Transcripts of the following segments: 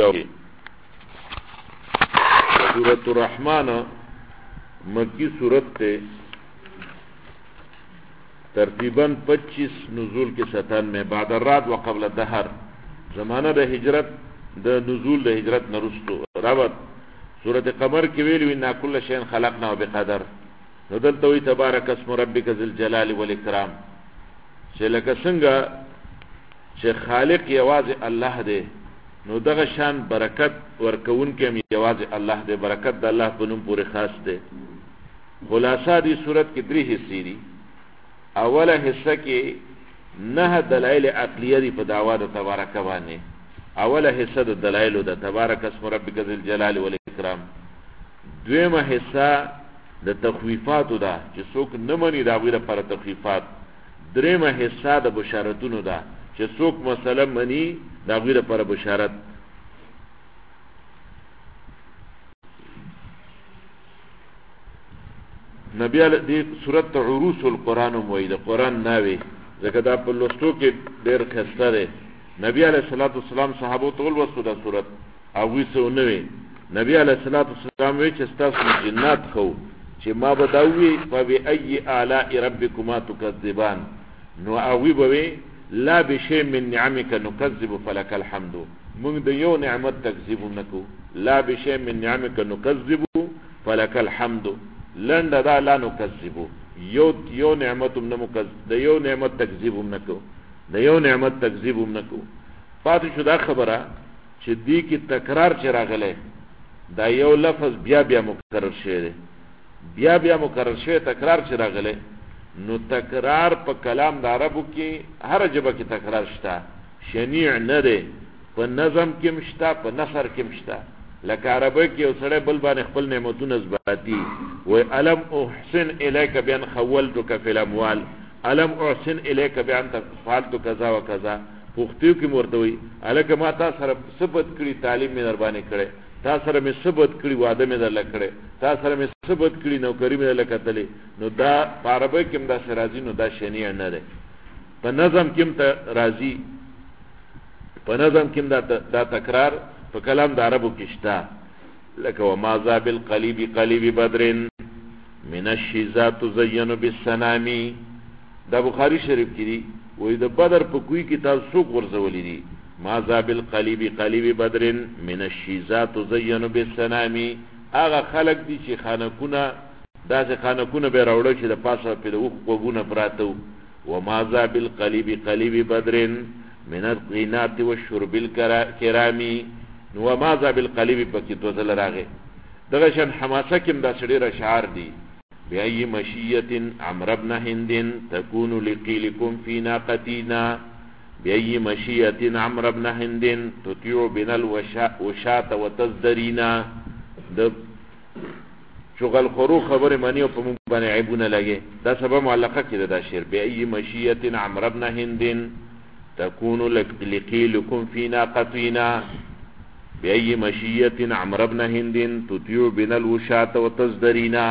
سورة الرحمن مکی سورت تے ترتیباً 25 نزول کے 97 بعد الرات وقبل الدهر زمانہ د ہجرت د نزول د ہجرت نرستو رابط سورت قمر کی ویلو انا کل شین خلقنا بقدر ندلتوی تبارک اسم ربک ذی الجلال والاکرام چه لکه څنګه چې خالق یواز الله دی نو دغه شان برکت ورکون کې یواز الله دی برکت د الله په نوم پورې خاص دی خلاصہ دی صورت کې درې حصے دي اوله حصہ کې 9 دلایل عقلیه دي په دعوا د تبارک باندې اوله حصہ د دلایل د تبارک اسم ربک ذی الجلال والاکرام دویمه حصہ د تخویفات ده چې څوک نه مني دا غوړه پر تخویفات دریمه حصہ د بشارتونو ده چې څوک مثلا مني دا غوړه پر بشارت نبی علیہ دی سورت عروس القرآن موئی دا قرآن ناوی ځکه دا په لوستو کې ډېر ښایسته دی نبی علیہ الصلوۃ والسلام صحابو ټول وسو دا سورت او ویسو نوی نبی علیہ الصلوۃ والسلام وی چې تاسو جنات خو چې ما بداوی فبأي آلاء ربكما تكذبان نو اوی بوي لا بشيء من نعمك نكذب فلك الحمد موږ د یو نعمت تکذیب نکو لا بشيء من نعمك نكذب فلك الحمد لند دا لا نکذبو یو نعمتم نمکذب دا یو نعمت تکذیبم نکو دا یو نعمت تکذیبم نکو پاتې شو دا خبره چې دی کی تکرار چې راغله دا یو لفظ بیا بیا مکرر شوی بیا بیا مکرر شوی تکرار چې راغله نو تکرار په کلام د عربو کې هر جبه کې تکرار شته شنیع نه دی په نظم کې مشته په نثر کې مشته لکه عربی کې یو سړی بل باندې خپل نعمتونه اثباتی و الم احسن الیک بان خولتک فی الاموال الم احسن الیک بان فعلت کذا وکذا پختیو کې مرتوی الکه ما تاسو سره ثبت کړی تعلیم مې در باندې کړی تاسو سره مې ثبت کړی وعده مې در لکړی تاسو سره مې ثبت کړی نوکری مې لکتلې نو دا عربی کې دا شرازی نو دا شنیع نه ده په نظم کې راضی په نظم کې دا تکرار په کلام د عربو کې شته لکه وما ذا بالقلیب قلیب بدر من الشیزات تزین بالسنام دا بخاری شریف کې دی وې د بدر په کوی کې تاسو څوک ورزولې دي ما ذا بالقلیب قلیب بدر من الشیزات تزین بالسنام هغه خلق دي چې خانکونه داسې خانکونه به راوړل چې د پاسه په دوه وګونه پراته وما ذا بالقلیب قلیب بدر من القینات والشرب الکرامی نو ماذا بالقلیب پکې دوزل راغې دغه شان حماسه کې دا سړي اشعار دي بأي مشیة عمرو بن هند تكون لقيلكم في ناقتنا بأي مشیة عمرو بن هند تطيع بنا الوشاة وتزدرينا د شغل خورو خبر مانی او په مونږ باندې عیبونه لګي دا سبب معلقه کې دا شعر بأي مشیة عمرو بن هند تكون لقيلكم في ناقتنا بأي مشية عمرو بن هند تطيع بنا الوشاة وتزدرينا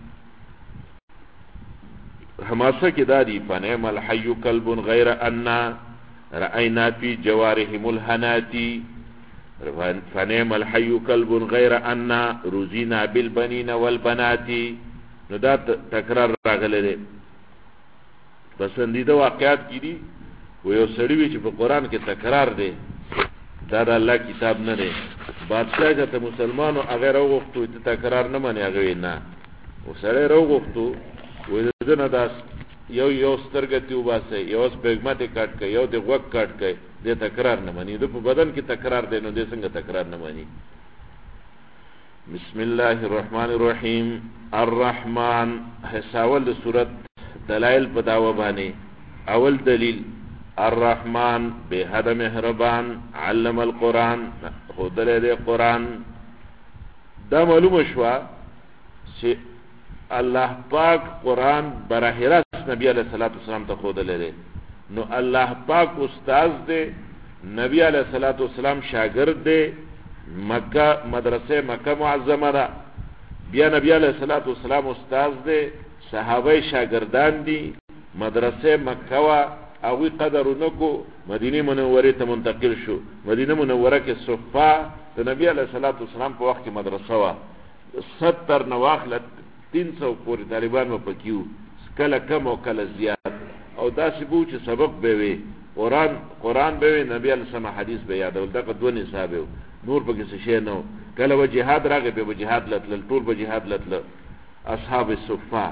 حماسه کې دادی فنعم الحي كلب غير أن رأينا في جوارهم الهناتي فنعم الحي كلب غير أن رزينا بالبنين والبنات نو دا تکرار راغله ده پسندیده واقعات کې دي و یو سړی وی چې په قران کې تکرار ده دا د الله کتاب نه دی بادشاہ ته مسلمانو هغه راوغفتو ته تکرار نه مانی هغه نه او سره راوغفتو وې دنه داس یو سترګه تی وباسه یو سپګمته کټ کړي یو د غوږ کټ کړي د تکرار نه مانی د په بدن کې تکرار دی نو د څنګه تکرار نه مانی بسم الله الرحمن الرحیم الرحمن حساول د سورۃ دلائل په داوا باندې اول دلیل الرحمن بهذا مهربان علم القرآن خودل دے قرآن دا معلوم شوا چې الله پاک قرآن براہ راست نبی علیہ الصلوۃ والسلام ته خودل دے نو الله پاک استاد دے نبی علیہ الصلوۃ والسلام شاگرد دے مکہ مدرسه مکہ معظمه دا بیا نبی علیہ الصلوۃ والسلام استاد دے صحابه شاگردان دی مدرسه مکہ وا هغوی قدر ونکو مدینه منوره ته منتقل شو. مدینه منوره کې صفا د نبی علیه الصلاۃ والسلام په وخت کې مدرسه وه. 70 نه واخله 300 پورې طالبان مو پکې وو، کله کم او کله زیات، او داسې بو چې سبق به وي، قرآن به وي، نبی علیه السلام حدیث به یادول. دغه 2 نصاب وو، نور پکې څه شی نه و. کله به جهاد راغی به جهاد لتل، ټول به جهاد لتل اصحاب الصفا.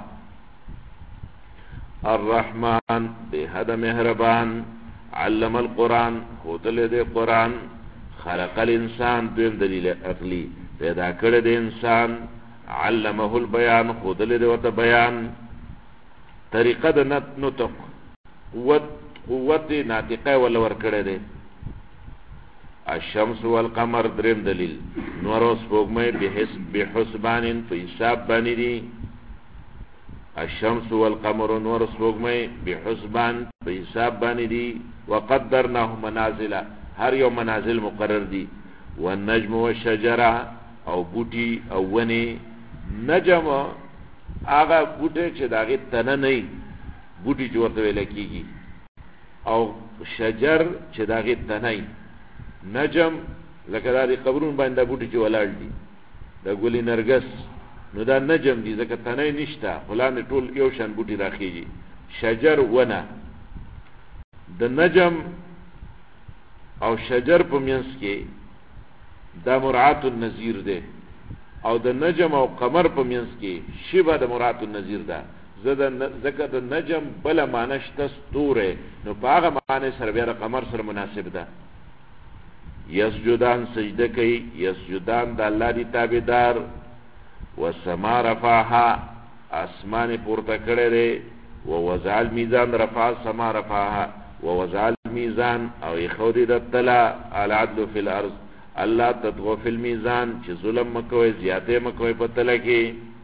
الرحمن بے حد مهربان، علم القرآن خودل دے قرآن، خلق الانسان دویم دلیل عقلی پیدا کرده دے انسان، علمه البیان خودل دے وتا بیان، طریقه د نطق قوت ناطقه ولا ور کرده دے. الشمس والقمر دریم دلیل نور و سپوږمۍ بحسبان په حساب باندې دي. الشمس والقمر نور سپوږمۍ بحسبان په حساب باندې دي. وقدرناه منازل هر یو منازل مقرر دي. والنجم والشجر او بوټي او ونی. نجم هغه بوټي چې داغه تنه نه بوټي چې ورته ویل کیږي، او شجر چې داغه تنه. نجم لکه د قبرون باندې بوټي چې ولاړ دي، د ګلي نرګس، نو دا نجم دي ځکه تنه نشته، فلان ټول یو شان بوټي راخیږي. شجر ونه. د نجم او شجر په منځ کې دا مراعات النظیر ده، او د نجم او قمر په منځ کې شبه د مراعات النظیر ده. ځکه د نجم بل معنی شته ستوره، نو په هغه معنی سره بیا د قمر سره مناسب ده. یسجدان سجده کوي، یسجدان د الله دی تابعدار. والسما رفعها اسمان پورته کړی دی. ووضع الميزان رفع السما رفعها ووضع الميزان او يخودي د تلا العدل في الارض. الله تطغوا في الميزان چې ظلم مکوي، زیاته مکوي په تله کې.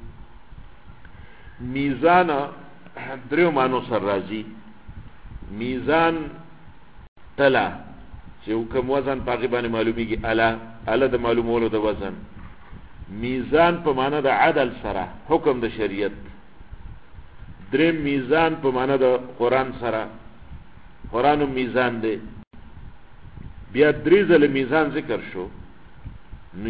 میزان درو مانو سر راځي. میزان تلا چې کوم وزن پاګې باندې معلومیږي، اله د معلومولو د وزن. میزان په معنا د عدل سره، حکم د شریعت. دریم میزان په معنا د قرآن سره، قرآن میزان دی. بیا درې ځله میزان ذکر شو، نو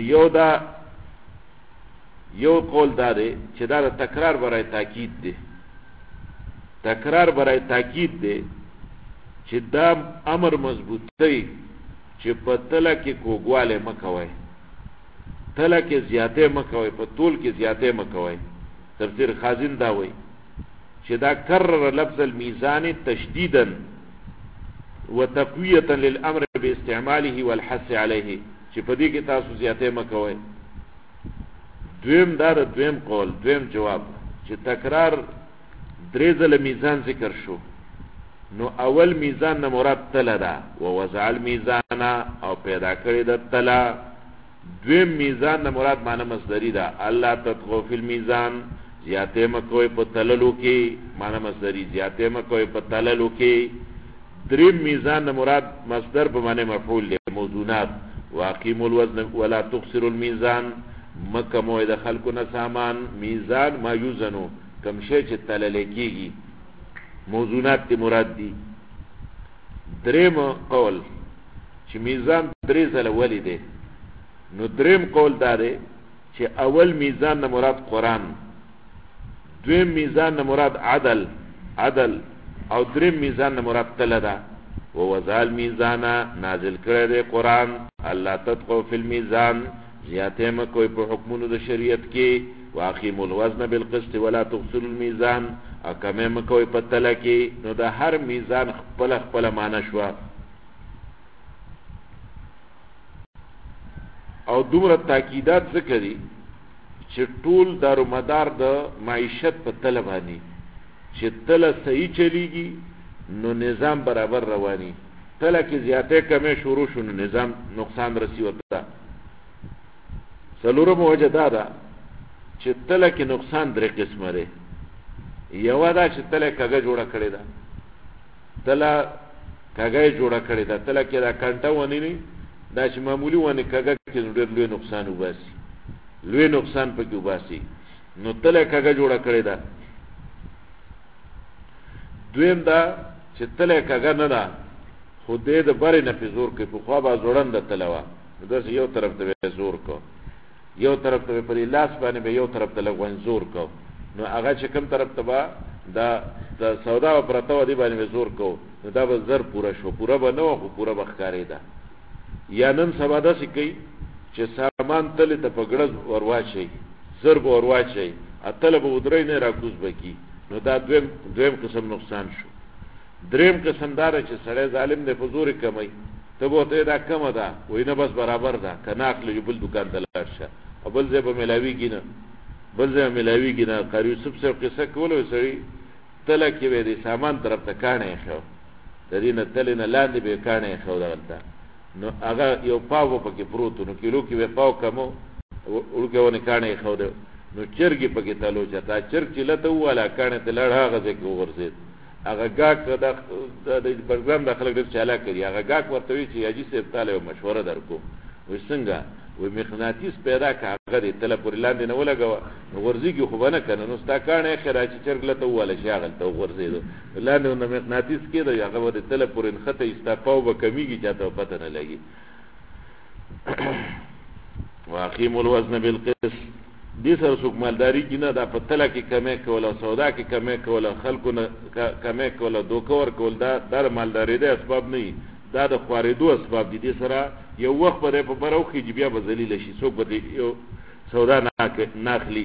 یو قول دا دی چې دا د تکرار برای تاکید دی. تکرار برای تاکید دی چې دا امر مضبوط دی چې په تله کې کوګواله مکوي، تله کې زیاته مکوي، په طول کې زیاته مکوي. تفسیر خازن دا وایي چې دا کرر لفظ الميزان تشديدا وتقويه للامر باستعماله والحث عليه، چې په دې کې تاسو زیاته مکوي. دویم قول، دویم جواب چې تکرار درې ځله میزان ذکر شو، نو اول میزان نه مراد تله ده، ووضع الميزان او پیدا کړی د تله. دویم میزان نه مراد معنی مصدری ده، الله تطغوا فی الميزان، زیاته مکوي په تللو کې، معنی مصدری زیاته مکوي په تللو کې. دریم میزان نه مراد مصدر په معنی مفعول دی، موزونات. واقیموا الوزن ولا تخسروا الميزان، مکه موعد خلقو نه سامان. میزان ما یوزنو، کم شی چې تلل کېږي، موزونات تی مراد دي. دریم قول چې میزان درې ځله ولی دی، نو دریم قول دا دی چې اول میزان نه مراد قرآن، دویم میزان نه مراد عدل او دریم میزان نه مراد تله ده. ووضع الميزان نازل کړی دی قرآن. الله تطغوا فی الميزان، زیاته مکوي په حکمونو د شریعت کې. واقیموا الوزن بالقسط ولا تخسروا الميزان، او کمه مکوي په تله کې. نو د هر میزان خپل معنی شو، او دومره تاکیدات ذکرې چې ټول دارو مدار د معیشت په تله باندې، چې تله صحیح چلیږي نو نظام برابر رواني. تله کې زیاته کمه شروع شو نو نظام نقصان رسی وته. څلورم وجه دا ده چې تله کې نقصان درې قسمه لري. یو دا چې تله کګه جوړه کړې ده، تله کګه جوړه کړې ده، تله کې دا کانټه ونی نه، دا چې معمولی ونه کګه کې ډېر لوی نقصان وباسي، لوی نقصان پکې وباسي. نو تله کګه جوړه کړې ده. دویم دا چې تله کګه نه ده خو دې د برې نه په زور کې په خوا به زوړنده تله وه نو داسې یو طرف ته به زور کو یو طرف ته په لاس باندې به یو طرف ته لږ زور کو نو هغه چې کوم طرف ته به د سودا به پرته وه دې باندې به زور کو نو دا به زر پوره شو پوره به نه وه خو پوره به ښکارېده یا نن سبا داسې کوي چې سامان تلې ته په ګړز ور واچوي زر به ور واچوي اتله به ودرې نه راکوز به کي نو دا دویم قسم نقصان شو دریم قسم داره چې سړی ظالم دی په زورې کموي ته به ورته دا کمه ده وایي نه بس برابر ده که نه اخلي بل دوکان ته لاړ شه او بل ځای به میلاویږي نه بل ځای به میلاویږي نه قاري یوسف صاحب قصه کوله وایي سړي تله کې به د سامان طرف ته کاڼی ایښی د دې نه تلې نه لاندې به یې کاڼی ایښی دغلته نو هغه یو پاو به پکې پروت نو کیلو کې به پاو کمو وړوکی ونې کاڼی ایښی دی نو چرګ یې پکې تلو چتا چرګ چې لته وواله کاڼی ته لاړ هغه ځای کې وغورځېد هغه ګاک د پروګرام د خلک ډېر چالاک کړي هغه ګاک ورته وایي چې حاجي صاحب تاله یو مشوره در کوم وایي څنګه وایي مقناطیس پیدا که هغه دې تله پورې لاندې نه ولګوه نو غورځېږي خو به نه که نه نو ستا کاڼی ایښی را چې چرګ لته وواله شي هغلته وغورځېدو لاندې نه مقناطیس کېده هغه به د تله پورې نښته وي ستا پاو به کمیږي چاته به پته نه لګي واقیموا الوزن بالقسط دې سره څوک مالداري کې نه دا په تله کې کمی کول او سودا کې کمی کول او خلکو نه کمی کول او دوکه ورکول دا د مالدارېدې اسباب نه وي دا د خوارېدو اسباب دي دې سره یو وخت به دی په بره وخېږي بیا به ذلیله شي څوک به یو سودا نه اخلي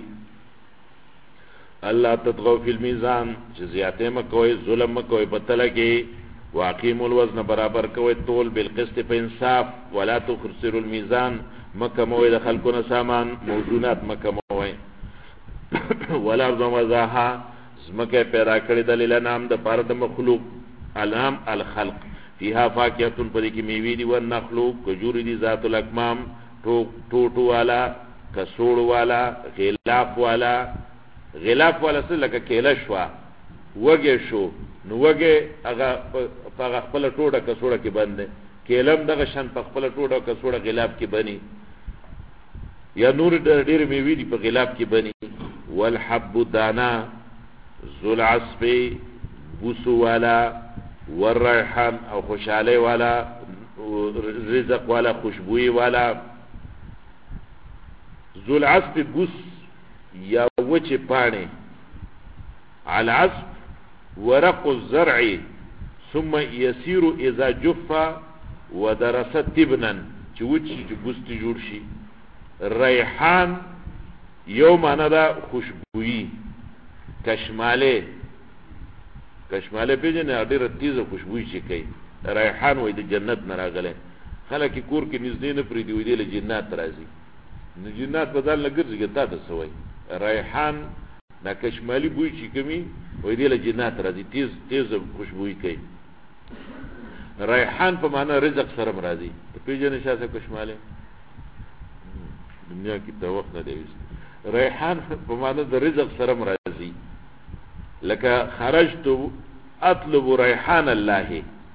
الله تطغوا فی المیزان چې زیاتې مه کوئ ظلم مه کوئ په تله کې واقیموا الوزن برابر کوئ تول بالقسط په انصاف ولا تخسروا الميزان مکه موي د خلقونه سامان موضوعات مکه موي ولا ارض وزاها زمکه پیدا کړی د لنام د پاره د مخلوق علام الخلق فيها فاکهه پدې کې میوه دي او نخلو کجوري دي ذات الاکمام ټوټو والا کسوړ والا غلاف والا څه لکه کېله شو وګه شو نو وګه هغه په خپل ټوټه کسوړه کې باندې کېلم دغه شان په خپل ټوټه کسوړه غلاف کې بني یا نور ډېر میوه دي په غلاف کې بني والحب دانا ذو العصف بوسو والا والريحان او خوشاله والا رزق والا خوشبوئی والا ذو العصف بوس یا وچ پانی على عصف ورق الزرع ثم يسير اذا جف ودرس تبنا چوچی بوست جوړ شي ریحان یو معنا دا خوشبوئی کشماله پیژنې ډېر تیزه خوشبوئی شي کوي ریحان وای د جنت نه راغله خلک کور کې نږدې نه پرې دی ویل جنت راځي نو جنت بدل لګرځي تا ته سوې ریحان دا کشمالی بوی چې کمی وای دی له جنت راځي تیز خوشبوئی کوي ریحان په معنا رزق سره راځي پیژنې شاسه کشماله دنیا کې ته وخت نه دی ریحان په معنا د رزق سره راځي لکه خرجت اطلب ریحان الله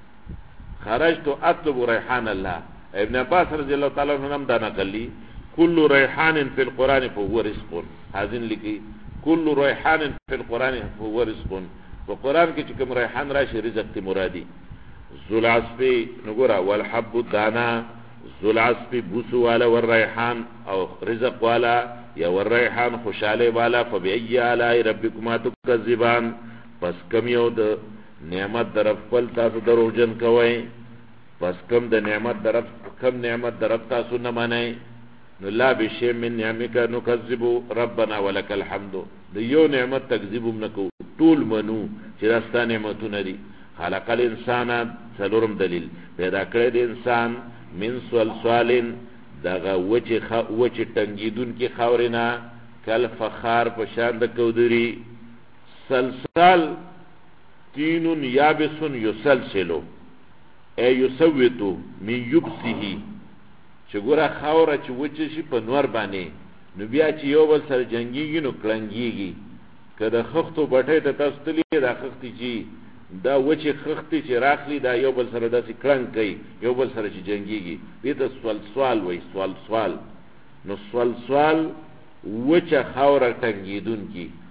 ابن عباس رضی الله تعالی عنہ دا نقلی كل ريحان في القرآن فهو رزق حازن لکی كل ريحان في القرآن فهو رزق وقرآن کې چې کوم ریحان راشي رزق تی مرادي ذو العصف نګورا والحب دانا ذو العصف بوسو والا والريحان او رزق والا یا والريحان خوشاله والا فبأي آلاء ربكما تكذبان پس کم یو د نعمت در خپل تاسو دروژن کوئ پس کم د نعمت در تاسو نه منئ نو لا بشی من نعمک نکذب ربنا ولک الحمد د یو نعمت تکذیب نکو ټول منو چې راستا نعمتونه دي خلق الانسان څلورم دلیل پیدا کړی د انسان من صلصال دغه وچ ټنګیدون کې خاورینا کل فخار په شان د کودری سلسال تین یابس یسلسلو ای یسوتو من یبسه چې ګوره خاوره چې وچ شي په نور باندې نو بیا چې یو بل سره جنگیږي نو کلنګیږي که د خښتو بټۍ ته تاسو تللی دا خښتې چې دا وچې خښتې چې راخلي دا یو بل سره داسې کلنګ کوي یو بل سره چې جنگیږي دې ته سوالسوال وایي سوالسوال نو سوالسوال وچه خاوره ټنګېدونکي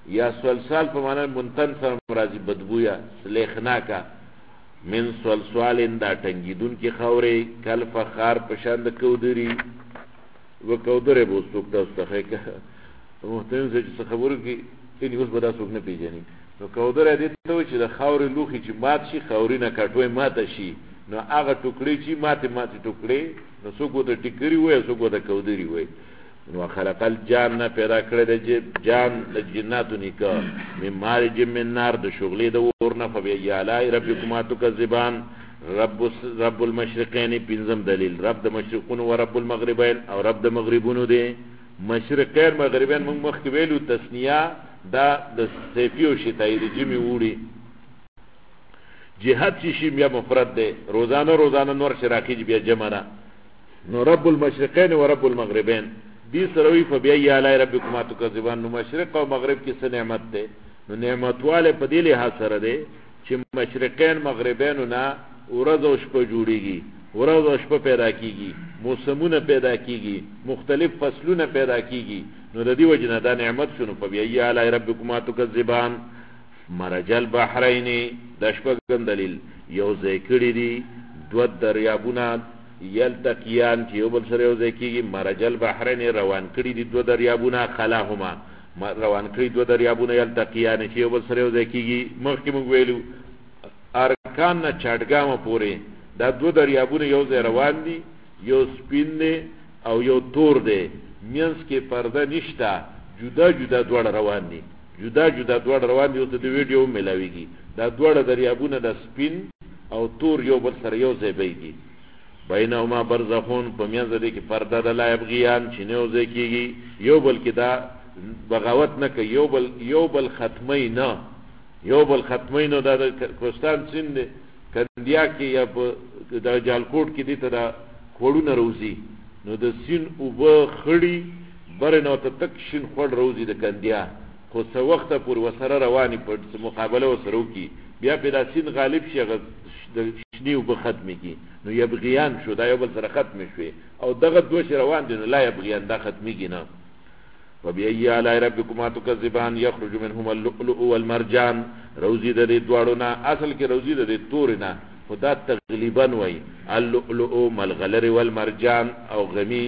یا سلسال په معنا منتن سره مرضی بدبویا سلیخناکا من سلسالین دا ټنګیدون کې خاورې کل فخار پشان د کودری و کودره بو څوک تاسو ته محترم چې خبرو کې ان اوس به دا څوک نه پیژني نو کودره دې ته چې د خاورې لوخي چې مات شي خاورې نه کټوي ماته شي نو هغه ټوکړي چې ماته ټوکړي نو څوک د ټیکری وای څوک د کودری وای نو خلق الجان پیدا کړی د جان د جناتو نیکا من مارج من نار د شغلې د ورنه فبی علی ربکما تکذبان رب المشرقین پنځم دلیل رب د مشرقون و رب المغربین او رب د مغربونو دی مشرقین مغربین موږ مخکې ویلو تسنیه دا د سیفی او شتای د جمی وړي جهاد شي بیا مفرد دی روزانه نور شراقی بیا جمع نه نو رب المشرقین و رب المغربین دی سروی فبی علی ربکما تکذبان نو مشرق او مغرب کې څه نعمت ده نو نعمت والے په دې له سره ده چې مشرقین مغربین نه ورځ او شپه جوړیږي ورځ او شپه پیدا کیږي موسمونه پیدا کیږي مختلف فصلونه پیدا کیږي نو د دې وجنه دا نعمت شنو فبی علی ربکما تکذبان مرجل بحرین د شپه دلیل یو ذکر دی دو دریابونه یلتقیان چې یو بل سره یو ځای کېږي مرجل بحرین روان کړي دي دو دریابونه خلاهما روان کړي دو دریابونه یلتقیان چې یو بل سره یو ځای کېږي مخکې موږ ویلو ارکان نه چاټګامه پورې دا دو دریابونه یو ځای روان دي یو سپین دی او یو تور دی منځ کې پرده نشته جدا دواړه روان دي جدا دواړه روان دي او ته د ویډیو ملاویږي دا دواړه دریابونه د سپین او تور یو بل سره یو ځای بیږي بینهما برزخون په میانځ دې کې پرده د لا یبغیان چې نه وځي کېږي یو بل کې دا بغاوت نه کوي یو بل ختمي نه دا د کوستان سیند کندیا کې یا د جالکوټ کې دي ته دا خوړونه روزي نو د سین او به خړی بر نو ته تک شین خړ روزي د کندیا خو څو وخت پور وسره رواني په مقابله وسره وکي بیا په داسین غالب شي د شنیو به ختم کی نو یبغیان شو دا یو بل سره ختم شوي او دغه دوه روان دي نو لا یبغیان دا ختميږي نه فبأي آلاء ربكما تكذبان يخرج منهما اللؤلؤ والمرجان روزي د دې دواړو نه اصل کې روزي د دې تور نه خدا تغلیبا وای اللؤلؤ ملغلر والمرجان او غمی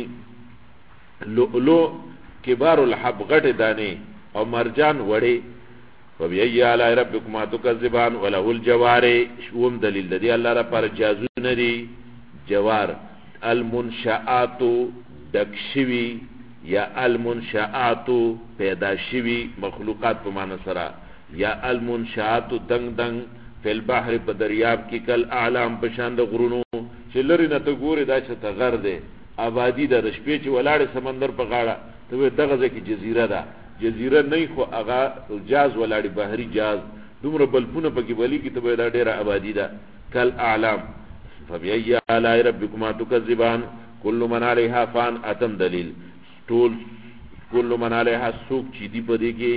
لؤلؤ کبار الحب غټ دانه او مرجان وړي فبأي آلاء ربكما تكذبان وله الجوار شوم دلیل دی الله را پر جازونه دي جوار المنشآت دکشوی یا المنشآت پیدا شوی مخلوقات په معنی سره یا المنشآت دنگ فی البحر په دریاب کې کل اعلام بشان د غرونو چې لري نه ته ګوري دا چې ته غر دی آبادی د شپې چې ولاړ سمندر په غاړه ته دغه ځکه جزیره ده جزیره نه خو هغه جاز ولاړی بحری جاز دومره بلفونه پکې بلی کې ته دا ډیره آبادی ده کل اعلام فبأي آلاء ربكما تكذبان كل من عليها فان اتم دلیل ټول كل من عليها سوق چې دی په دې کې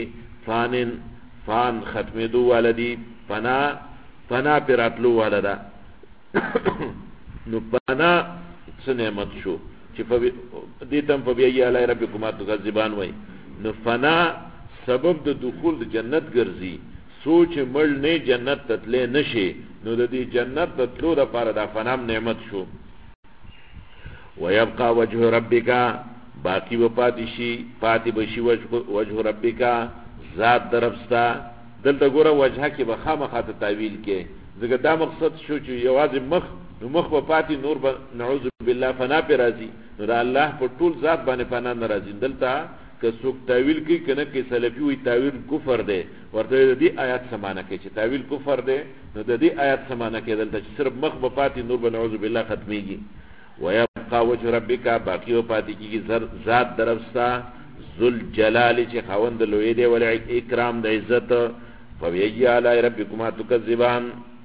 فان ختمېدو والدي فنا پراتلو والدا نو فنا څه نعمت شو چې دې تم فبأي آلاء ربكما تكذبان وای نو فنا سبب د دخول د جنت ګرځي سوچ مړ نه جنت تتلې نشي نو د دې جنت تتلو لپاره د فنام نعمت شو ويبقى وجه ربك باقی و پاتی بشي وجه ربك ذات درفستا دلته ګوره وجهه کې بخامخه تعویل کې زګه دا مقصد شو چې یوازې مخ په پاتی نور به نعوذ بالله فنا پر راضي نو د الله په ټول ذات باندې فنا ناراضي دلته که څوک تعویل کوي کنه کې سلفي وي تعویل کفر دی ورته د دې آیات سمانه کوي چې تعویل کفر دی نو د دې آیات سمانه کوي دلته چې صرف مخ په پاتې نور به نعوذ بالله ختميږي ويبقى وجه ربك باقي و پاتې کیږي ذات درفستا ذل جلال چې خوند لوی دی ول اکرام د عزت فبأي آلاء ربكما تكذبان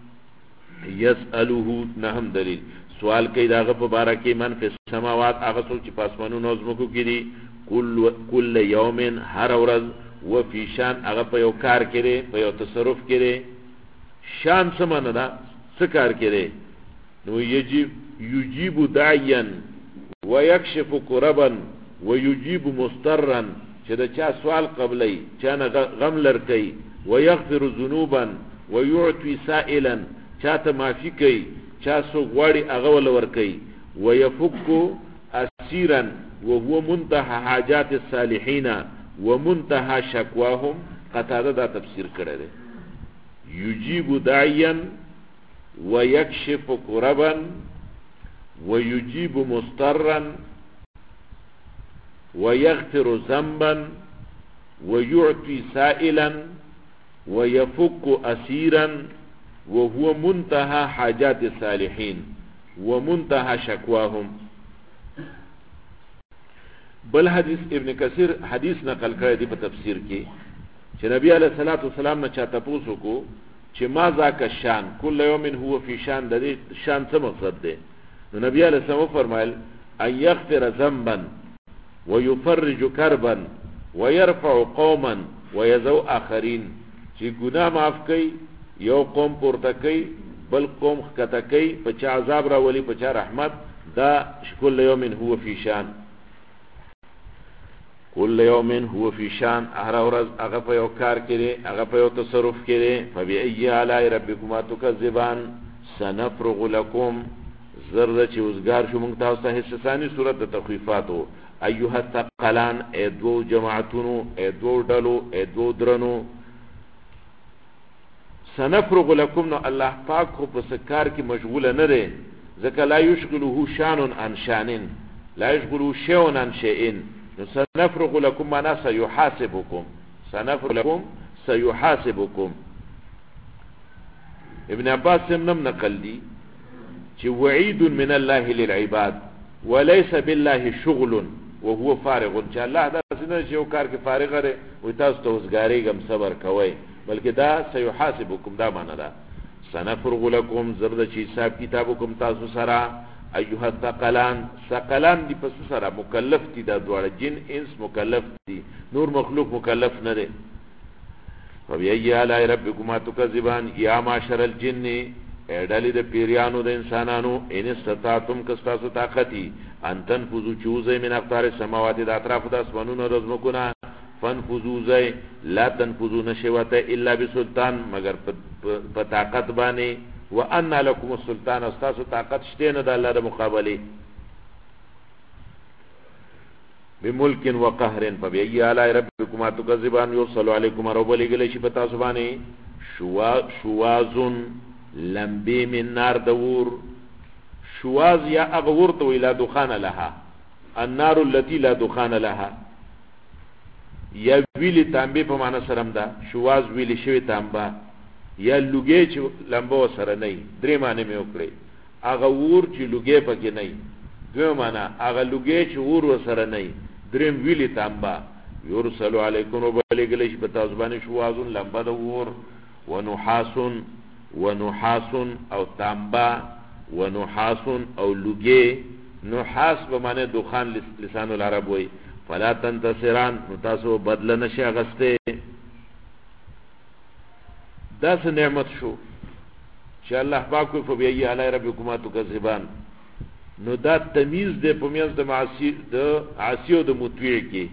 يسأله نهم دلیل سوال کوي داغه په باره کې من فی السماوات هغه څوک چې پاسمانو نظمکو کې دي کل یوم هر ورځ و فی شان هغه په یو کار کړي په یو تصرف کړي شان سمانه دا څه کار کړي نو یجیب داعیا ويكشف كربا ويجيب مضطرا چې د چا سوال قبلې چا نه غم لرکې ويغفر ذنوبا ويعطي سائلا چاته معافي کوي چا سو غواړي هغه ول ورکي ويفك اسيرا وهو منتهى حاجات الصالحين ومنتهى شكواهم قطاده دا تفسیر کړی دی يجيب داعيا ويكشف كربا ويجيب مضطرا ويغفر ذنبا ويعطي سائلا ويفك اسيرا وهو منتهى حاجات الصالحين ومنتهى شكواهم. بل حدیث ابن کثیر حدیث نقل کړی دی په تفسیر کې چې نبی علیہ الصلوۃ والسلام نه چاته پوښتنه کو چې ما ذاک شان کل یوم هو فی شان، د دې شان څه مقصد دی؟ نو نبی علیہ السلام فرمایل ان یغفر ذنبا ويفرج كربا ويرفع قوما ويذو اخرين، چې ګناه معاف کوي یو قوم پورته کوي بل قوم خکته کوي، په چا عذاب راولي په چا رحمت. دا کل یوم هو فی شان، کل یوم هو فی شان، هر ورځ هغه په یو کار کړي هغه په یو تصرف کړي. فبأي آلاء ربکما تکذبان سنفرغ لكم زرد چې وزګار شو مونږ تاسو ته حصہ ثانی سورۃ التخویفاتو ایها الثقلان ادو جماعتونو ادو ډلو ادو درنو. سنفرغ لكم نو الله پاک خو په سکار کې مشغول نه دی، ځکه لا یشغله شان عن شان، لا یشغله شیء عن شیء. سنفرغ لكم معنا سيحاسبكم، سنفرغ لكم سيحاسبكم. ابن عباس سمنم نقل دی چې وعید من الله للعباد وليس بالله شغل وهو فارغ، چې الله دا څنګه چې یو کار کې فارغ لري او تاسو ته وزګاریږم صبر کوئ، بلکې دا سيحاسبكم دا معنا ده. سنفرغ لكم زرد چې حساب کتابکم تاسو سره. ایها الثقلان، ثقلان دی پس سره مکلف دي، دا دواړه جن انس مکلف دي، نور مخلوق مکلف نه دي. فبأي آلاء ربكما تكذبان یا معشر الجن، ډلې د پیریانو د انسانانو، ان استطعتم کستاسو طاقتي ان تنفذوا چوزه من اقطار السماوات، د اطراف د اسمانونو د زمکونه، فنفذوا زي لا تنفذوا نشوته الا بسلطان، مگر په طاقت باندې. وان لكم السلطان، استاسو طاقت شته نه د الله د مقابله. بملك وقهر فبأي آلاء ربكما تكذبان يرسل عليكم رب لغلی شي پتا سبانه شوازن لمبی من نار دور. شواز یا اغور تو لا دخان لها، النار التي لا دخان لها، یا ویلی تانبی په معنا سرم ده، شواز ویلی شوی تانبا یا لوګي چې لمبو سره نه، درې معنی مې وکړي. هغه ور چې لوګي پکې نه، دوه معنا هغه لوګي چې ور وسره نه، دریم ویلی تانبا. یرسل علیکم وبلغلی شي پتا زبانه شوازن لمبا د ور، ونحاس او تانبا، ونحاس او لوګي. نحاس به معنی دخان لسان العرب وای. فلا تنتصران، نو تاسو بدل نشي غسته. دا سه نعمت شو چې الله پاک کو فبأي آلاء ربكما تكذبان. نو دا تمیز دې په میاس د معاصی د عاصی او د مطیع کې.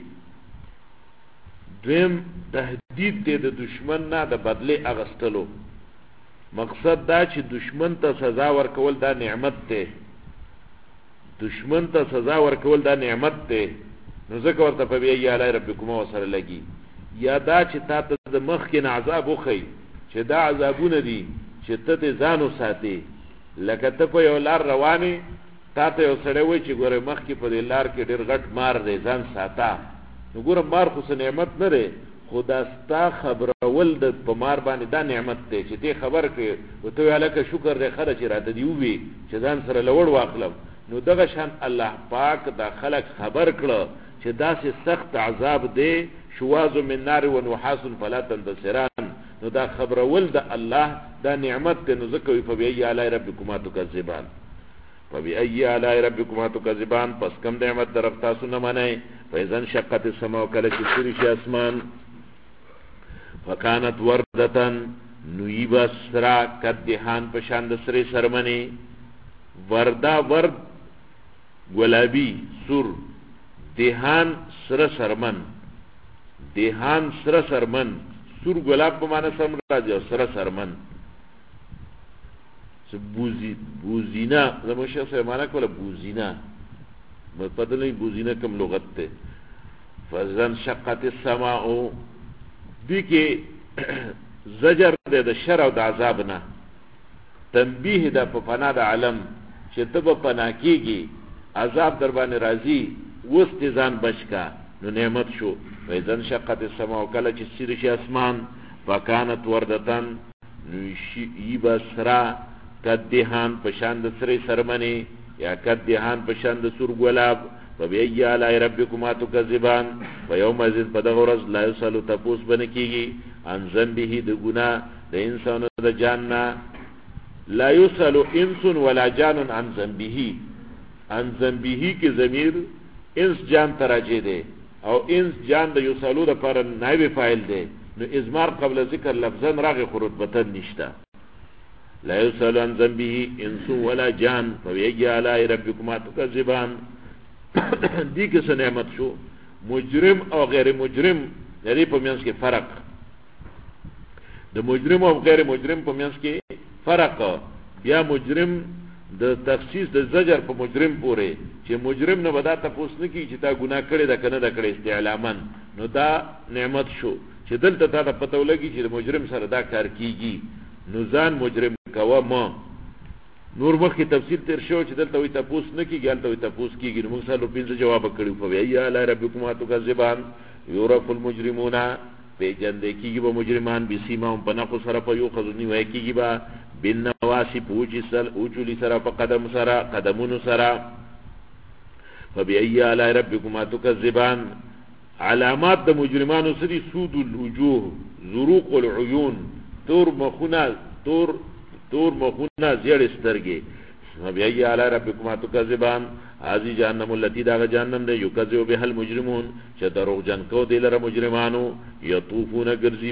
دویم تهدید دې د دشمن نه د بدله اغستلو. مقصد دا چې دشمن ته سزا ورکول دا نعمت ته، دشمن ته سزا ورکول دا نعمت ته. نو ځکه ورته فبأي آلاء ربكما وسره لګي. یا دا چې تاسو د مخ کې عذاب وخی چې دا عذابونه دي چې ته دې ځانو ساتي، لکه ته په یو لار رواني تاته یو سړی وای چې ګوره مخ کې په دې لار کې ډېر غټ مار دی ځان ساته. نو ګوره مار خو څه نعمت نه دی، خدا ستا خبرول د په مار باندې دا نعمت دی چې دې خبر کړي او ته الکه شکر دې خره چې راته دی وی چې ځان سره لوړ واخلم. نو دغه شان الله پاک دا خلق خبر کړه چې دا سه سخت عذاب دی، شواز من نار و نحاس فلا تنتصران. نو دا خبرول د الله دا نعمت ته. نو ذکر فبأي آلاء ربكما تكذبان، فبأي آلاء ربكما تكذبان، پس کم نعمت طرف تاسو نه منئ. فاذا انشقت السماء، کله چې سری شي اسمان، فكانت وردة نویب سرا کدهان پشان د سری سرمنی. وردا ورد گلابی سر، دهان سر سرمن. دیهان سره سرمن سور گلاب په معنا سم راځي او سره سرمن بوزینا زموږ شخص معنا کوله بوزینا پته نه بوزینا کوم لغت ته فزن شقت السماء دی کې زجر د شر او د عذاب نه تنبیه د په فنا د علم چې ته په پنا کېږي عذاب در باندې راځي وست ځان بچکا نو نعمت شو فزن شقت السماء کله چې سیر شي اسمان فکانت وردتن نو بسرا کدهان پشان د سری سرمنی یا کدهان پشان د سور گلاب فبئی علی ربکما تکذبان فیوم ازید پدغرز لا یسالو تپوس بنکیگی عن ذنبه د گناه د انسان د جاننا لا یسالو انس ولا جان عن ذنبه کی ضمیر انس جان تراجه ده او انس جان د یسالو د پر نائب فاعل ده نو ازمار قبل ذکر لفظا راغ خروتبتن نشتا لا يسأل عن ذنبه انس ولا جان فبأي آلاء ربكما تكذبان دی کس نعمت شو مجرم او غیر مجرم یعنی په منځ کې فرق د مجرم او غیر مجرم په منځ کې فرق بیا مجرم د تخصیص د زجر په مجرم پورې چې مجرم نه ودا تاسو نه کی چې تا ګناه کړی دا کنه دا کړی استعلاما نو دا نعمت شو چې دلته تا پته ولګي چې د مجرم سره دا کار کیږي نو ځان مجرم کوا ما نور مخی تفسیر تیر شو چې دلته وی تپوس نه کیږي دلته وی تپوس کیږي نو موږ سره پنځه جواب کړو په وی یا ربکما تکذبان یورف المجرمون په جن د کیږي به مجرمان بسیما په نقو سره په یو خزنی وای کیږي با بن نواسی پوجي سل اوچلی سره په قدم سره قدمونو سره فبأي آلاء ربكما تكذبان علامات د مجرمانو سری سود الوجوه زروق العيون تور مخونه تور مخونه زیړ سترګې فبأي آلاء ربكما تكذبان هذه جهنم التي داغ جهنم ده يكذب بها المجرمون چې دروغ جن کو دلره مجرمانو يطوفون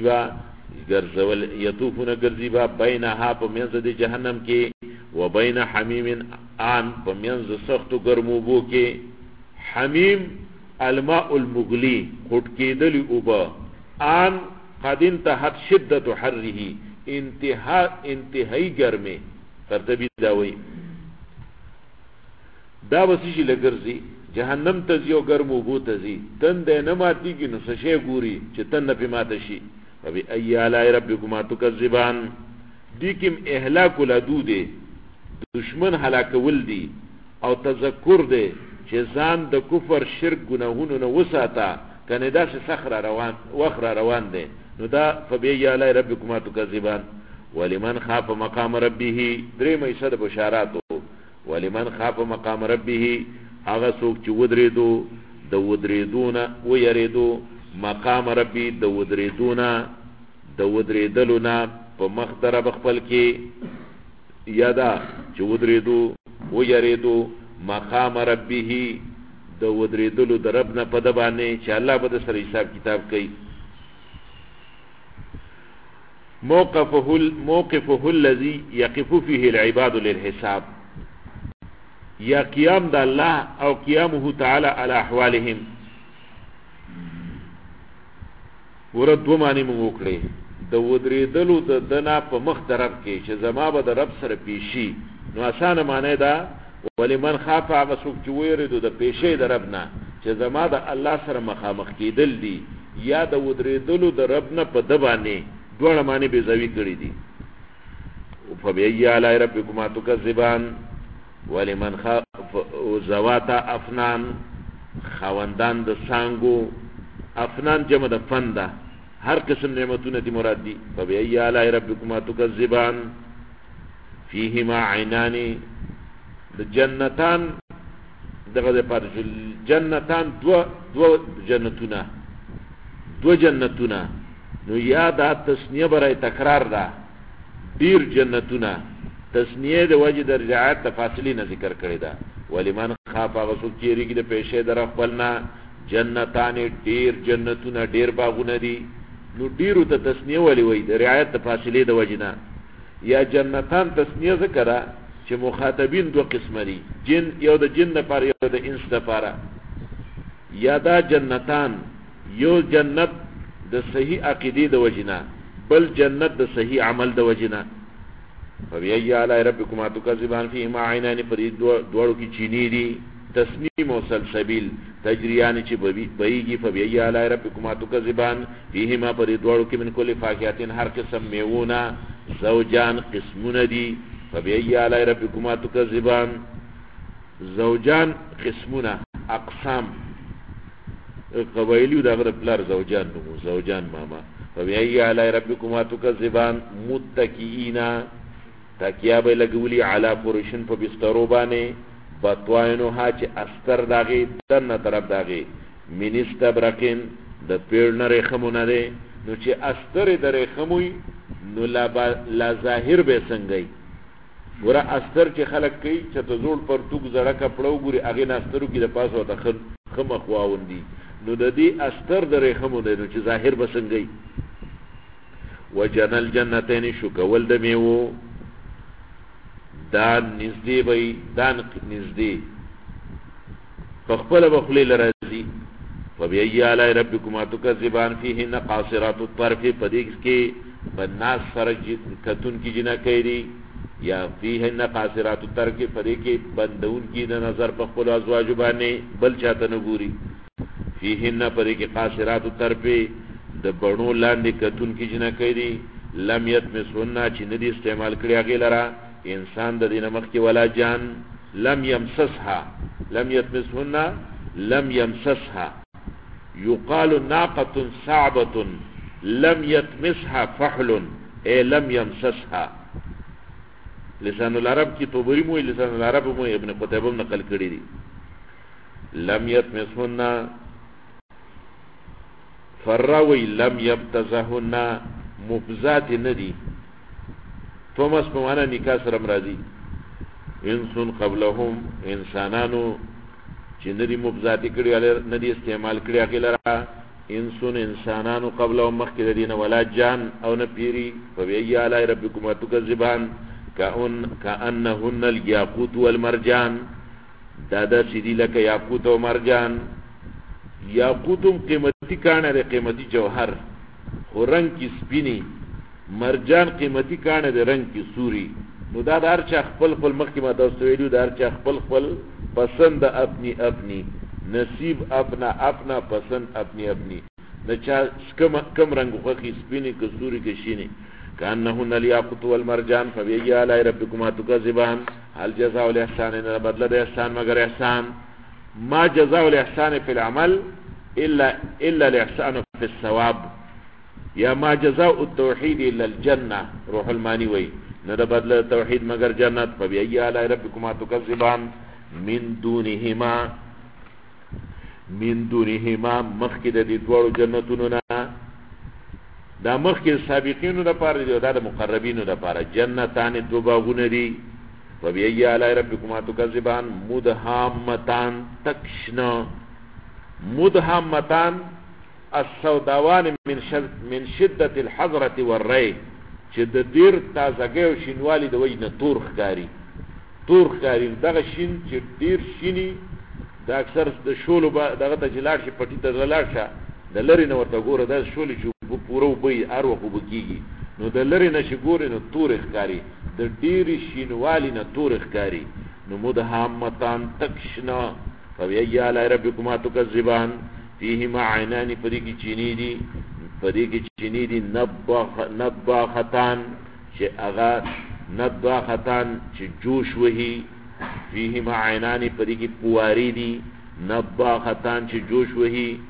غرزيبا بينها پمنځ د جهنم کې و بين حميم ان پمنځ سخت ګرمو بو کې حميم الماء المغلي خټ کېدلی اوبا ان قد انتهت شدت حره انتهائی ګرمه ترتبی دا وی دا وسیشی لګرځي جهنم ته یو ګرمو بو ته زی تن د نه ماتي کې نو شې ګوري چې تن نه پماته شي ابي اي آلاء ربكما تكذبان دي کوم اهلاك الحدود دشمن هلاک ول دي او تذکر دي چې ځان د کفر شرک ګناهونو نه وساته کنه دا چې صخره روان دي نو دا فبأي آلاء ربكما تكذبان ولمن خاف مقام ربه درې مېشه د بشاراتو ولمن خاف مقام ربه هغه څوک چې ودریدو د ودریدونه و یریدو مقام ربي د ودریدلونه په مخدر بخپل کې یادا چې ودریدو و یریدو مقام ربه د ودریدلو د رب نه په د باندې چې الله به سره حساب کتاب کوي موقفه الذي يقف فيه العباد للحساب یا قیام د الله او قیامه تعالی علی احوالهم ورته معنی مو وکړي د ودریدلو د دنا په مخ طرف کې چې زما به د رب سره پیشي نو اسانه معنی دا ولمن خاف هغه څوک چې ویریدو د پیشي د رب نه چې زما د الله سره مخامخ کېدل دي یا د ودریدلو د رب نه په د باندې دوه معنی به زوی کړی دي فبأي آلاء ربكما تكذبان ولمن خاف زواتا افنان خوندان د سانګو افنان جمع د فنده هر قسم نعمتونه دي مراد دي فبأي آلاء ربكما تكذبان فيهما عينان د جنتان دغه پر جنتان دو جنتونه نو یادا تسنیه برای تکرار ده ډیر جنتونه تسنیه د وجه د رجعات تفاصیلی نه ذکر کړی ده ولمن خاف غسو چیرې د پیشه در خپلنا جنتان ډیر جنتونه ډیر باغونه دي نو ډیرو ته تسنیه ولي وای د رعایت تفاصیلی د وجه نه یا جنتان تسنیه ذکر چې مخاطبین دو قسم دي جن یو د جن لپاره یو د انس لپاره یا دا جنتان یو جنت د صحیح عقیده د وجنا، بل جنت د صحیح عمل د وجنا. فبأي آلاء ربكما تكذبان فيهما عينان فرید دوړو کی چینی دی تسنیم او سلسبیل تجریان چې بهیږي. فبأي آلاء ربكما تكذبان فيهما فرید دوړو کی من کل فاکهه هر قسم میوونه زوجان قسمونه دي. فبأي آلاء ربكما تكذبان زوجان قسمونه اقسام قبایلی دغه پلار زوجان نو زوجان ماما. فبأي آلاء ربكما تكذبان متکئین تکیا به لګولی علی فرشن په بسترو باندې بطواینو ها چې استر داغي دنه طرف داغي منستبرقین د پیړ نه رخمونه ده. نو چې استر د رخموي نو لا ظاهر به څنګه ګوره استر چې خلک کوي چې ته زوړ پر توګ زړه کپړو ګوري هغه ناسترو کې د پاسو ته خمه خواوندي نو د دې استر د رخمو ده نو چې ظاهر به څنګه وجنل جنتین شکول د میوه دان نزدې وي دان نزدې فخپل بخلی لرازي. فبأي آلاء ربكما تكذبان فيهن قاصرات الطرف پدیک کې بناس سره کتون کی جنا کړي یا فيهن قاصرات الطرف پدیک کې بندون کی د نظر په خپل ازواج باندې بل چاته نه ګوري. فيهن پدیک قاصرات الطرف د بڼو لاندې کتون کی جنا کړي لم يتمسون چې ندي استعمال کړی هغه لرا انسان د دینه مخ کې ولا جان لم يمسسها لم يتمسهن لم يمسسها يقال ناقة صعبة لم يتمسها فحل اي لم يمسسها. لسان العرب کی طبری مو لسان العرب مو ابن قتيبه نقل کړی دي. لم يتمسهن فراوي لم يبتزهن مبزات ندي تومس په معنا نکاح سره مرادي انسان قبلهم انسانانو چې ندي مبزاتی کړي ندي استعمال کړي هغه لرا انسان انسانانو قبلهم مخکې دینه ولا جان او نه پیری. فبأي آلاء ربكما تكذبان كأنهن الياقوت والمرجان دادا سیدی لکه یاقوت او مرجان. یاقوتم قیمتي کانه ده قیمتي جوهر خو رنگ کی سپینی مرجان قیمتي کانه ده رنگ کی سوری. نو دا دار چا خپل خپل مخکې ما تاسو ویلو دار چا خپل خپل پسند اپنی اپنی نصیب اپنا اپنا پسند اپنی اپنی نہ چا کم رنگ خوخی سپینی که سوری که شینی. کانهن الیاقوت والمرجان فبأي آلاء ربكما تكذبان هل جزاء الاحسان ان بدل الاحسان مگر احسان ما جزاء الاحسان في العمل الا الاحسان في الثواب یا ما جزاء التوحید الا الجنه. روح المانی وی نه د بدل توحید مگر جنت. فبأي آلاء ربكما تكذبان من دونهما مخکې د دې دوړو جنتونو نه دا مخکې سابقینو د پاره دی دا د مقربینو د پاره جنتان دو باغونه دي. فبأي آلاء ربكما تكذبان مدهامتان تکشنا مدهامتان السوداوان من شدة الحضرة والري چې د دیر تازګي او شینوالي د وجنه تور ښکاری دغه شین چې ډیر شینی دا اکثر د شولو دغه ته جلاړ شي پټی ته جلاړ شه د لری نه ورته ګوره دا شولې چې پورو به هر وخت وبکیږي نو د لری نه شي ګوره نو تور ښکاری د ډیر شینوالي نه تور ښکاری. نو مدهامتان تکشنا. فبأي آلاء ربكما تكذبان فيهما عينان فريق چینی دی نباختان چې اغا نباختان چې جوش وهي. فيهما عينان فريق پواری دی نباختان چې جوش وهي.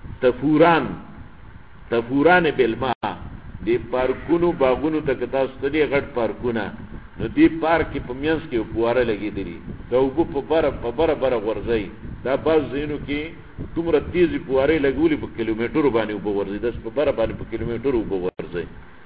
تفوران بالماء دی پارکونو باغونو تک تاسو ته غټ پارکونه نو دی پارک په مینس کې پواره لګیدلی دا وګ په بره ورځي دا باز زینو کې دومره تیزی پواره لګولي په کیلومترو باندې وګورځي داس په بره باندې په کیلومترو وګورځي.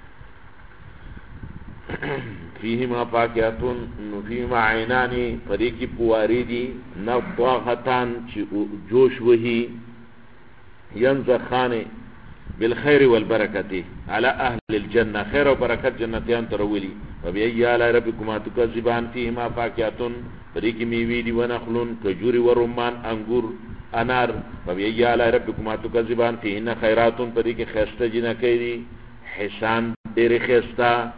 فيهما فاكهة فيهما عينان فريق پواری دی نضاختان چې جوش وهي ينزخان بالخير والبركة على أهل الجنة خير وبركة جنتيان ترولي. وبأي آلاء ربكما تكذبان فيهما فاكهة فريق ميوي دي ونخل كجور ورمان أنگور انار فبأي آلاء ربكما تكذبان فيهن خيرات پدې کې خسته جنکې دي حسان ډېر خسته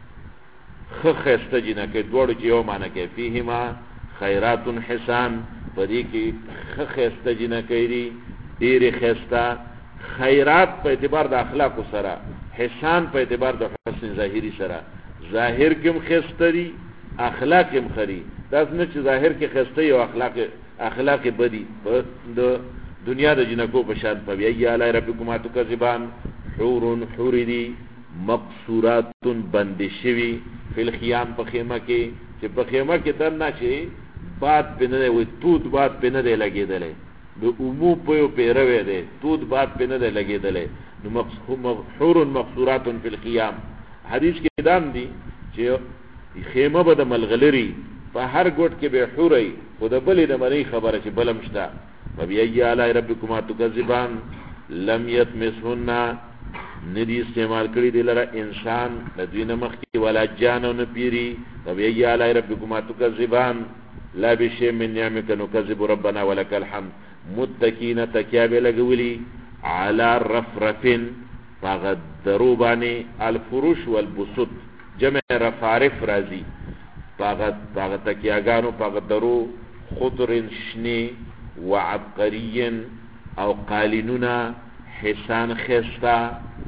خسته جنکې دوړ چې یو معنی کې فيهما خيرات حسان پدې کې خسته جنکې دي ډېر خسته خیرات په اعتبار د اخلاق سره حسان په اعتبار د حسن ظاهری سره ظاهر کوم خسته دي اخلاق هم خري دا څنګه چې ظاهر کې خسته او اخلاق بدی د دنیا د جنکو په شان په بیا اعلی ربکما تکذبان حور دي مقصورات بندشوي فل خیام په خیمه کې چې په خیمه کې دنه چې باد پنه وي توت باد پنه دی لګیدلې د عمو په پیروي دی توت باد پنه دی لګیدلې نو حور مقصورات فی الخیام حدیث کې دام دي چې خیمه به د ملغلری په هر ګوټ کې به حوري خو د بلې د مری خبره چې بلم شته فبأي آلاء ربکما تکذبان لم یتمسهن ندی استعمال کړی دی لره انسان د دوی نه مخکې ولا جان او نه پیری فبأي آلاء ربکما تکذبان لا بشیء من نعمک نکذب ربنا ولک الحمد متکین تکیاب لګولی علی رفرفن فغدروا بانی الفروش والبسط جمع رفارف رازی پاغت تکیاگانو پاغدرو خضر شنی وعبقری او قالینونا حسان خستا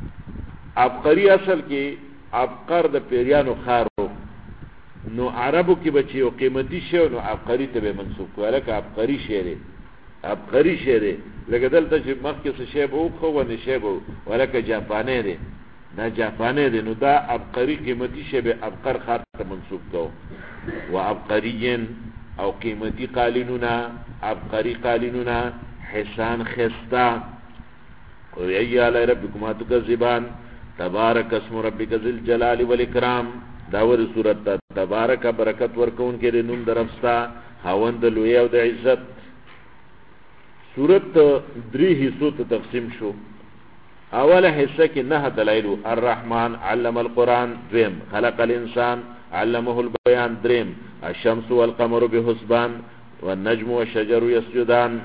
عبقری اصل کی عبقر د پیریانو خارو نو عربو کی بچی او قیمتی شو نو عبقری ته به منسوب کوله که عبقری شعر لکه دلته چې مخکې څه شی به خو ونه شی به ولکه جاپانی دی دا جاپانی دی نو دا عبقری قیمتی شی به عبقر خار ته منسوب کو و عبقری او قیمتی قالینونا عبقری قالینونا حسان خستا و ای علی ربکما تکذبان تبارک اسم ربک ذی الجلال والاکرام داور صورت تبارک برکت ورکون کې نوم درفستا خاوند لوی او د عزت صورت دری حصوں ته تقسیم شو اوله حصہ کې 9 دلایل الرحمن علم القرآن دریم خلق الانسان علمه البيان دریم الشمس والقمر بحسبان والنجم والشجر يسجدان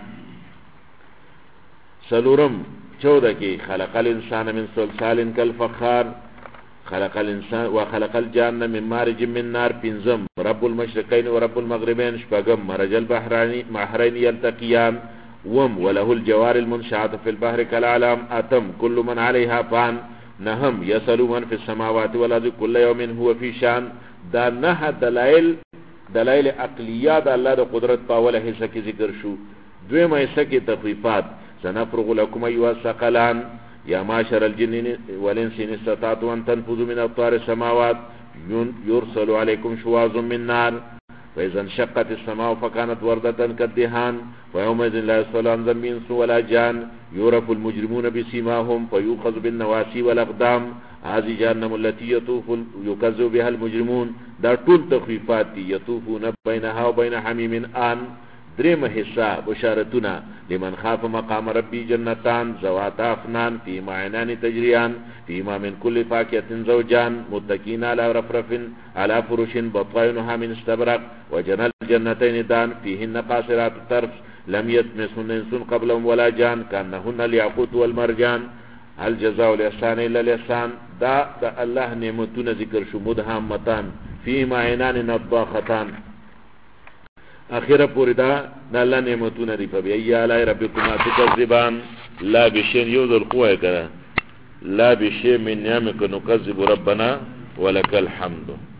سلورم 14 کې خلق الانسان من صلصال كالفخار خلق الانسان وخلق الجان من مارج من نار پنځم رب المشرقين ورب المغربين شپږم مرج البحرين يلتقيان وله الجوار المنشآت في البحر كالأعلام أتم كل من عليها فان نهم يسأل من في السماوات والأرض كل يوم هو في شان دا نه دلائل عقلیه دا الله د قدرت په اوله حصہ کې ذکر شو دویمه حصہ کې تخفیفات سنفرغ لكم ايها الثقلان يا معشر الجن والانس ان استطعتم ان تنفذوا من اقطار السماوات يرسل عليكم شواظ من نار فإذا انشقت السماء فكانت وردة كالدهان ويومئذ لا يسأل عن ذنب انس ولا جان يعرف المجرمون بسيماهم فيؤخذ بالنواسي والأقدام هذه جهنم التي يكذب بها المجرمون دا طول تخفيفات يطوفون بينها وبين حميم آن دریم حصہ بشارتنا لمن خاف مقام ربی جنتان ذواتا افنان فیما عینان تجریان فیما من کل فاکهة زوجان متکین علی رفرف علی فرش بطائنها من استبرق وجنى الجنتين دان فيهن قاصرات الطرف لم يطمثهن انس قبلهم ولا جان كانهن الياقوت والمرجان هل جزاء الاحسان الا الاحسان دا الله نعمتونه ذکر شو مدهامتان فيما عینان نضاختان اخیره پوری دا الله نعمتونه دی فبأي آلاء ربکما تکذبان لا بشیء یوذل قوه کرا لا بشیء من نعمک نکذب ربنا ولک الحمد